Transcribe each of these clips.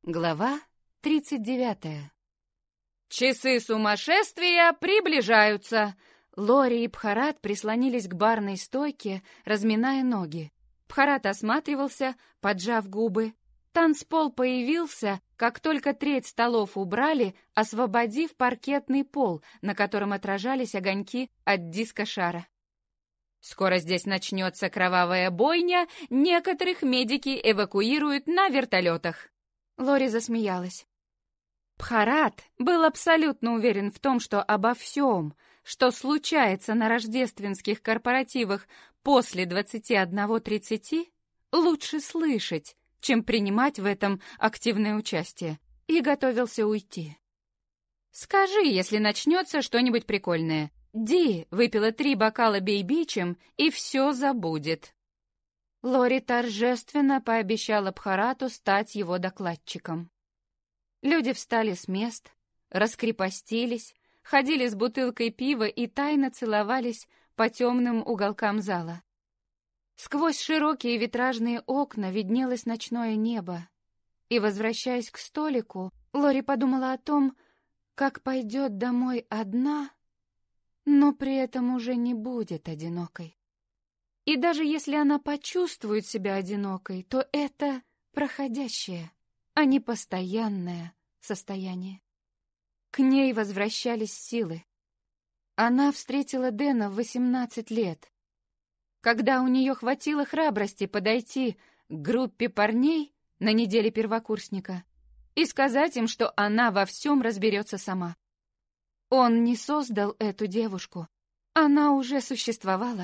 Глава 39. «Часы сумасшествия приближаются!» Лори и Бхарат прислонились к барной стойке, разминая ноги. Бхарат осматривался, поджав губы. Танцпол появился, как только треть столов убрали, освободив паркетный пол, на котором отражались огоньки от диско-шара. «Скоро здесь начнется кровавая бойня, некоторых медики эвакуируют на вертолетах». Лори засмеялась. Бхарат был абсолютно уверен в том, что обо всем, что случается на рождественских корпоративах после 21:30, лучше слышать, чем принимать в этом активное участие, и готовился уйти. «Скажи, если начнется что-нибудь прикольное. Ди выпила 3 бокала бейбичем и все забудет». Лори торжественно пообещала Бхарату стать его докладчиком. Люди встали с мест, раскрепостились, ходили с бутылкой пива и тайно целовались по темным уголкам зала. Сквозь широкие витражные окна виднелось ночное небо, и, возвращаясь к столику, Лори подумала о том, как пойдет домой одна, но при этом уже не будет одинокой. И даже если она почувствует себя одинокой, то это проходящее, а не постоянное состояние. К ней возвращались силы. Она встретила Дэна в 18 лет, когда у нее хватило храбрости подойти к группе парней на неделе первокурсника и сказать им, что она во всем разберется сама. Он не создал эту девушку, она уже существовала.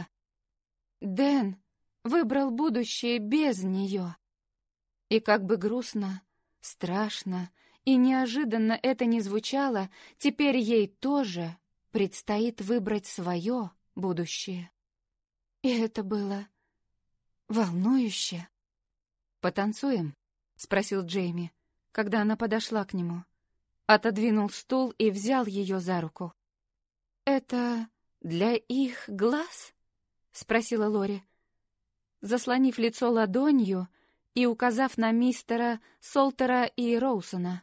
Дэн выбрал будущее без нее. И как бы грустно, страшно и неожиданно это ни звучало, теперь ей тоже предстоит выбрать свое будущее. И это было волнующе. «Потанцуем?» — спросил Джейми, когда она подошла к нему. Отодвинул стул и взял ее за руку. «Это для их глаз?» — спросила Лори, заслонив лицо ладонью и указав на мистера Солтера и Роусона.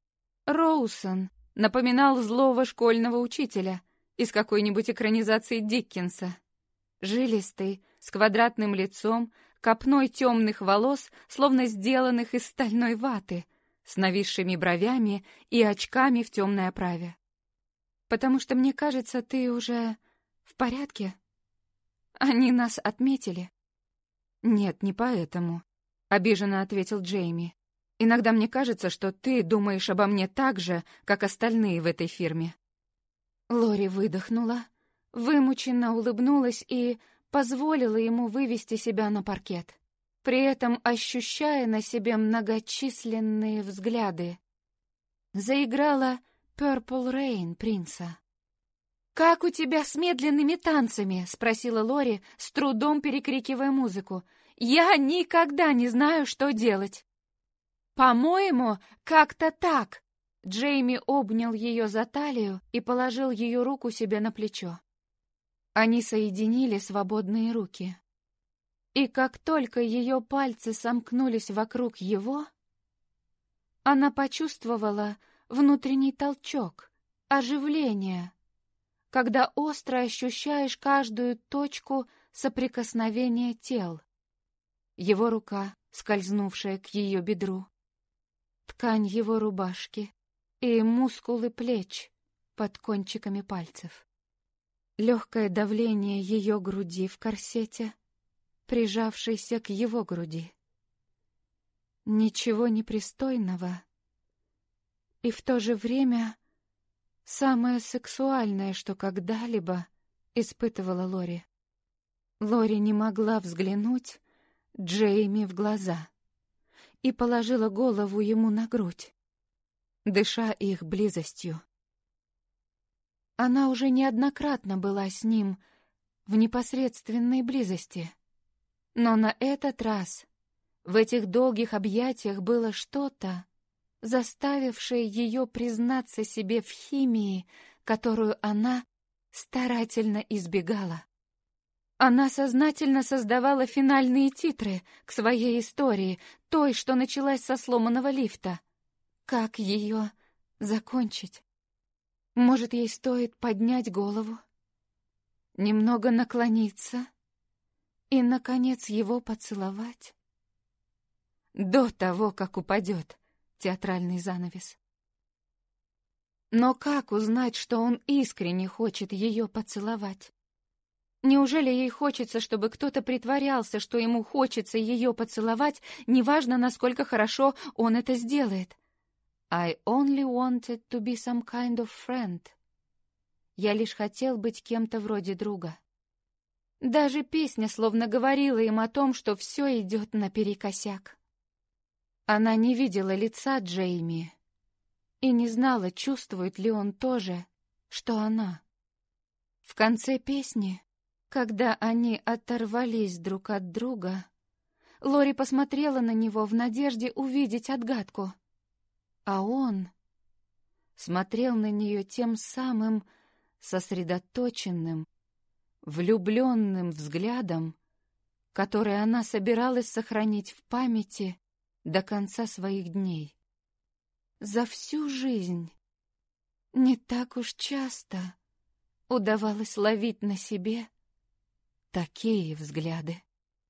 Роусон напоминал злого школьного учителя из какой-нибудь экранизации Диккенса. Жилистый, с квадратным лицом, копной темных волос, словно сделанных из стальной ваты, с нависшими бровями и очками в темной оправе. «Потому что, мне кажется, ты уже в порядке? Они нас отметили». «Нет, не поэтому», — обиженно ответил Джейми. «Иногда мне кажется, что ты думаешь обо мне так же, как остальные в этой фирме». Лори выдохнула, вымученно улыбнулась и позволила ему вывести себя на паркет, при этом ощущая на себе многочисленные взгляды. Заиграла «Purple Rain» Принца. «Как у тебя с медленными танцами?» — спросила Лори, с трудом перекрикивая музыку. «Я никогда не знаю, что делать». «По-моему, как-то так». Джейми обнял ее за талию и положил ее руку себе на плечо. Они соединили свободные руки. И как только ее пальцы сомкнулись вокруг его, она почувствовала внутренний толчок, оживление, когда остро ощущаешь каждую точку соприкосновения тел. Его рука, скользнувшая к ее бедру, ткань его рубашки и мускулы плеч под кончиками пальцев. Легкое давление ее груди в корсете, прижавшейся к его груди. Ничего непристойного и в то же время самое сексуальное, что когда-либо испытывала Лори. Лори не могла взглянуть Джейми в глаза и положила голову ему на грудь, дыша их близостью. Она уже неоднократно была с ним в непосредственной близости, но на этот раз в этих долгих объятиях было что-то, заставившее ее признаться себе в химии, которую она старательно избегала. Она сознательно создавала финальные титры к своей истории, той, что началась со сломанного лифта, как ее закончить. Может, ей стоит поднять голову, немного наклониться и, наконец, его поцеловать до того, как упадет театральный занавес. Но как узнать, что он искренне хочет ее поцеловать? Неужели ей хочется, чтобы кто-то притворялся, что ему хочется ее поцеловать, неважно, насколько хорошо он это сделает? I only wanted to be some kind of friend. Я лишь хотел быть кем-то вроде друга. Даже песня словно говорила им о том, что все идет наперекосяк. Она не видела лица Джейми и не знала, чувствует ли он то же, что она. В конце песни, когда они оторвались друг от друга, Лори посмотрела на него в надежде увидеть отгадку. А он смотрел на нее тем самым сосредоточенным, влюбленным взглядом, который она собиралась сохранить в памяти до конца своих дней. За всю жизнь не так уж часто удавалось ловить на себе такие взгляды.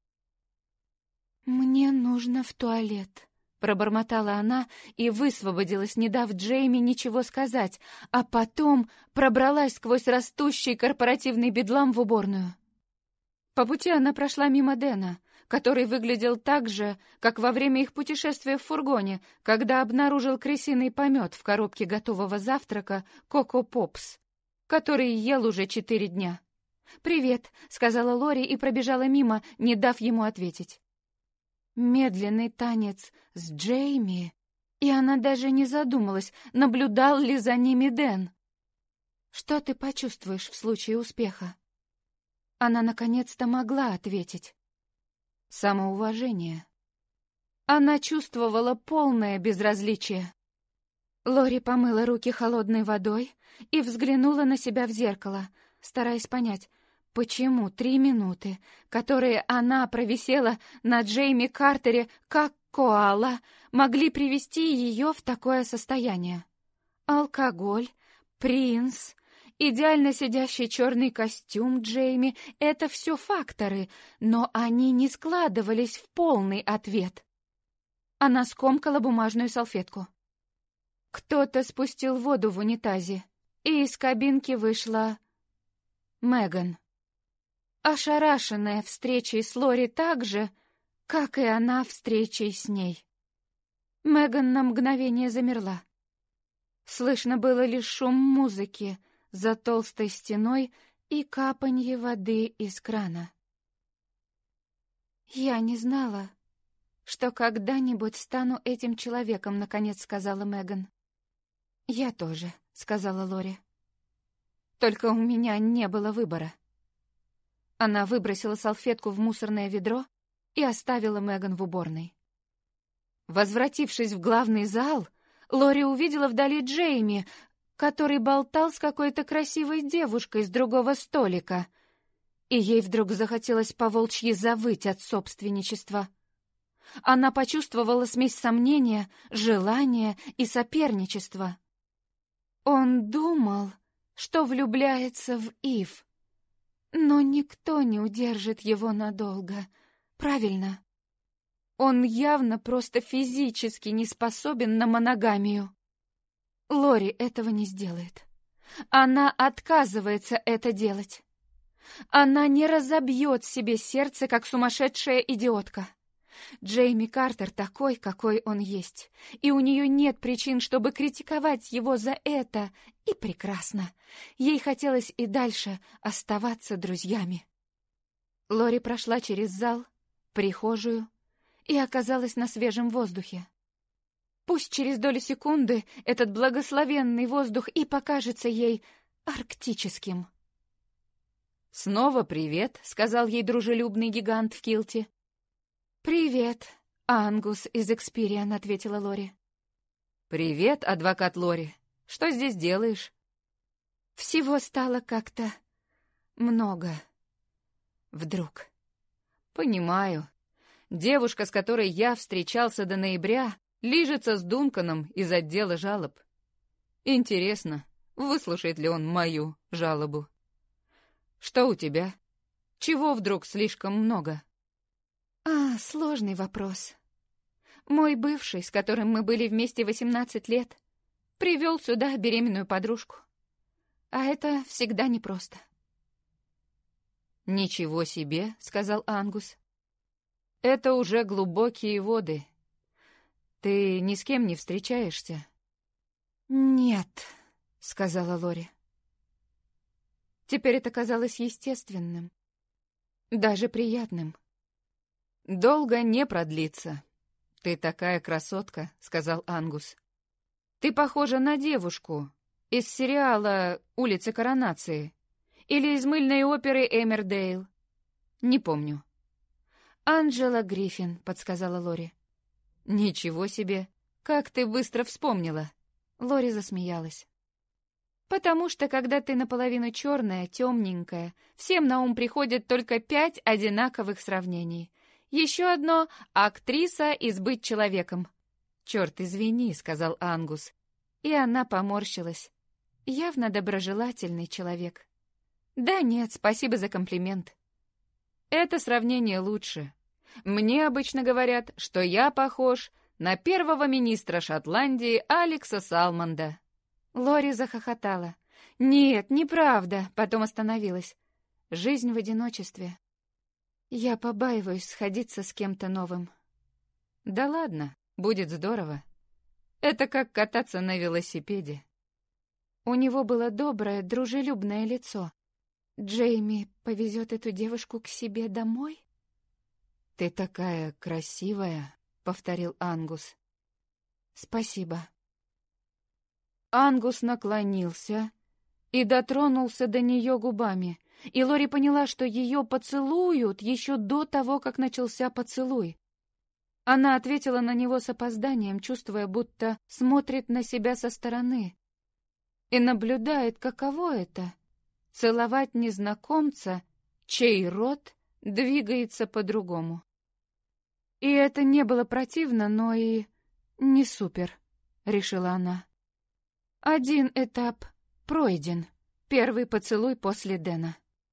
«Мне нужно в туалет», — пробормотала она и высвободилась, не дав Джейми ничего сказать, а потом пробралась сквозь растущий корпоративный бедлам в уборную. По пути она прошла мимо Дэна, который выглядел так же, как во время их путешествия в фургоне, когда обнаружил крысиный помет в коробке готового завтрака «Коко Попс», который ел уже 4 дня. «Привет», — сказала Лори и пробежала мимо, не дав ему ответить. Медленный танец с Джейми, и она даже не задумалась, наблюдал ли за ними Дэн. «Что ты почувствуешь в случае успеха?» Она наконец-то могла ответить. Самоуважение. Она чувствовала полное безразличие. Лори помыла руки холодной водой и взглянула на себя в зеркало, стараясь понять, почему 3 минуты, которые она провисела на Джейми Картере как коала, могли привести ее в такое состояние. Алкоголь, принц, идеально сидящий черный костюм Джейми — это все факторы, но они не складывались в полный ответ. Она скомкала бумажную салфетку. Кто-то спустил воду в унитазе, и из кабинки вышла Меган, ошарашенная встречей с Лори так же, как и она встречей с ней. Меган на мгновение замерла. Слышно было лишь шум музыки за толстой стеной и капанье воды из крана. «Я не знала, что когда-нибудь стану этим человеком», — наконец сказала Меган. «Я тоже», — сказала Лори. «Только у меня не было выбора». Она выбросила салфетку в мусорное ведро и оставила Меган в уборной. Возвратившись в главный зал, Лори увидела вдали Джейми, который болтал с какой-то красивой девушкой с другого столика, и ей вдруг захотелось по-волчьи завыть от собственничества. Она почувствовала смесь сомнения, желания и соперничества. Он думал, что влюбляется в Ив, но никто не удержит его надолго, правильно? Он явно просто физически не способен на моногамию. Лори этого не сделает. Она отказывается это делать. Она не разобьет себе сердце, как сумасшедшая идиотка. Джейми Картер такой, какой он есть, и у нее нет причин, чтобы критиковать его за это, и прекрасно. Ей хотелось и дальше оставаться друзьями. Лори прошла через зал, прихожую и оказалась на свежем воздухе. Пусть через долю секунды этот благословенный воздух и покажется ей арктическим. «Снова привет», — сказал ей дружелюбный гигант в килте. «Привет, Ангус из Экспириан», — ответила Лори. «Привет, адвокат Лори. Что здесь делаешь?» Всего стало как-то много. Вдруг. «Понимаю. Девушка, с которой я встречался до ноября, Лижется с Дунканом из отдела жалоб. Интересно, выслушает ли он мою жалобу? Что у тебя? Чего вдруг слишком много? Сложный вопрос. Мой бывший, с которым мы были вместе 18 лет, привел сюда беременную подружку. А это всегда непросто. «Ничего себе», — сказал Ангус. «Это уже глубокие воды. Ты ни с кем не встречаешься?» «Нет», — сказала Лори. Теперь это казалось естественным, даже приятным. «Долго не продлится. Ты такая красотка», — сказал Ангус. «Ты похожа на девушку из сериала «Улица Коронации» или из мыльной оперы «Эмердейл». Не помню». «Анджела Гриффин», — подсказала Лори. «Ничего себе! Как ты быстро вспомнила!» Лори засмеялась. «Потому что, когда ты наполовину черная, темненькая, всем на ум приходит только 5 одинаковых сравнений. Еще одно — актриса из «Быть человеком». «Черт, извини», — сказал Ангус. И она поморщилась. Явно доброжелательный человек. «Да нет, спасибо за комплимент». «Это сравнение лучше. Мне обычно говорят, что я похож на первого министра Шотландии Алекса Салмонда». Лори захохотала. «Нет, неправда», потом остановилась. «Жизнь в одиночестве. Я побаиваюсь сходиться с кем-то новым». «Да ладно, будет здорово. Это как кататься на велосипеде». У него было доброе, дружелюбное лицо. «Джейми повезет эту девушку к себе домой?» «Ты такая красивая», — повторил Ангус. «Спасибо». Ангус наклонился и дотронулся до нее губами, и Лори поняла, что ее поцелуют еще до того, как начался поцелуй. Она ответила на него с опозданием, чувствуя, будто смотрит на себя со стороны и наблюдает, каково это — целовать незнакомца, чей рот двигается по-другому. И это не было противно, но и не супер, решила она. Один этап пройден, первый поцелуй после Дэна.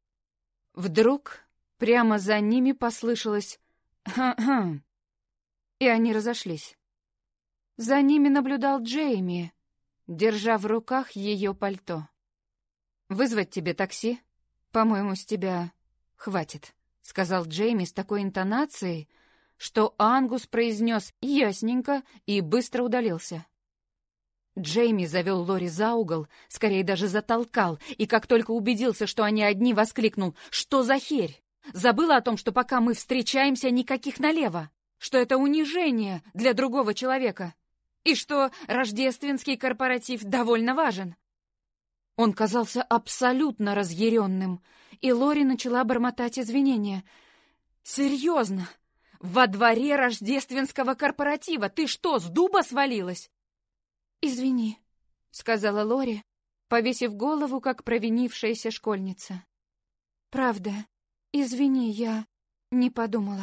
Вдруг прямо за ними послышалось «ха-ха», и они разошлись. За ними наблюдал Джейми, держа в руках ее пальто. «Вызвать тебе такси? По-моему, с тебя хватит», — сказал Джейми с такой интонацией, что Ангус произнес ясненько и быстро удалился. Джейми завел Лори за угол, скорее даже затолкал, и как только убедился, что они одни, воскликнул: «Что за херь? Забыла о том, что пока мы встречаемся, никаких налево, что это унижение для другого человека, и что рождественский корпоратив довольно важен». Он казался абсолютно разъяренным, и Лори начала бормотать извинения. «Серьезно? Во дворе рождественского корпоратива? Ты что, с дуба свалилась?» «Извини», — сказала Лори, повесив голову, как провинившаяся школьница. «Правда, извини, я не подумала».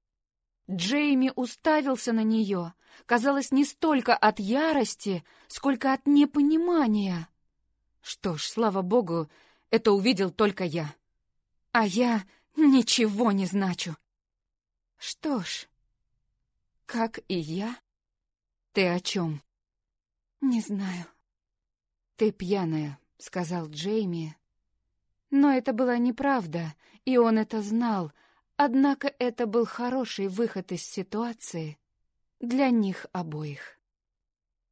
Джейми уставился на нее, казалось, не столько от ярости, сколько от непонимания. Что ж, слава богу, это увидел только я. А я ничего не значу. Что ж, как и я. Ты о чем? «Не знаю». «Ты пьяная», — сказал Джейми. Но это была неправда, и он это знал, однако это был хороший выход из ситуации для них обоих.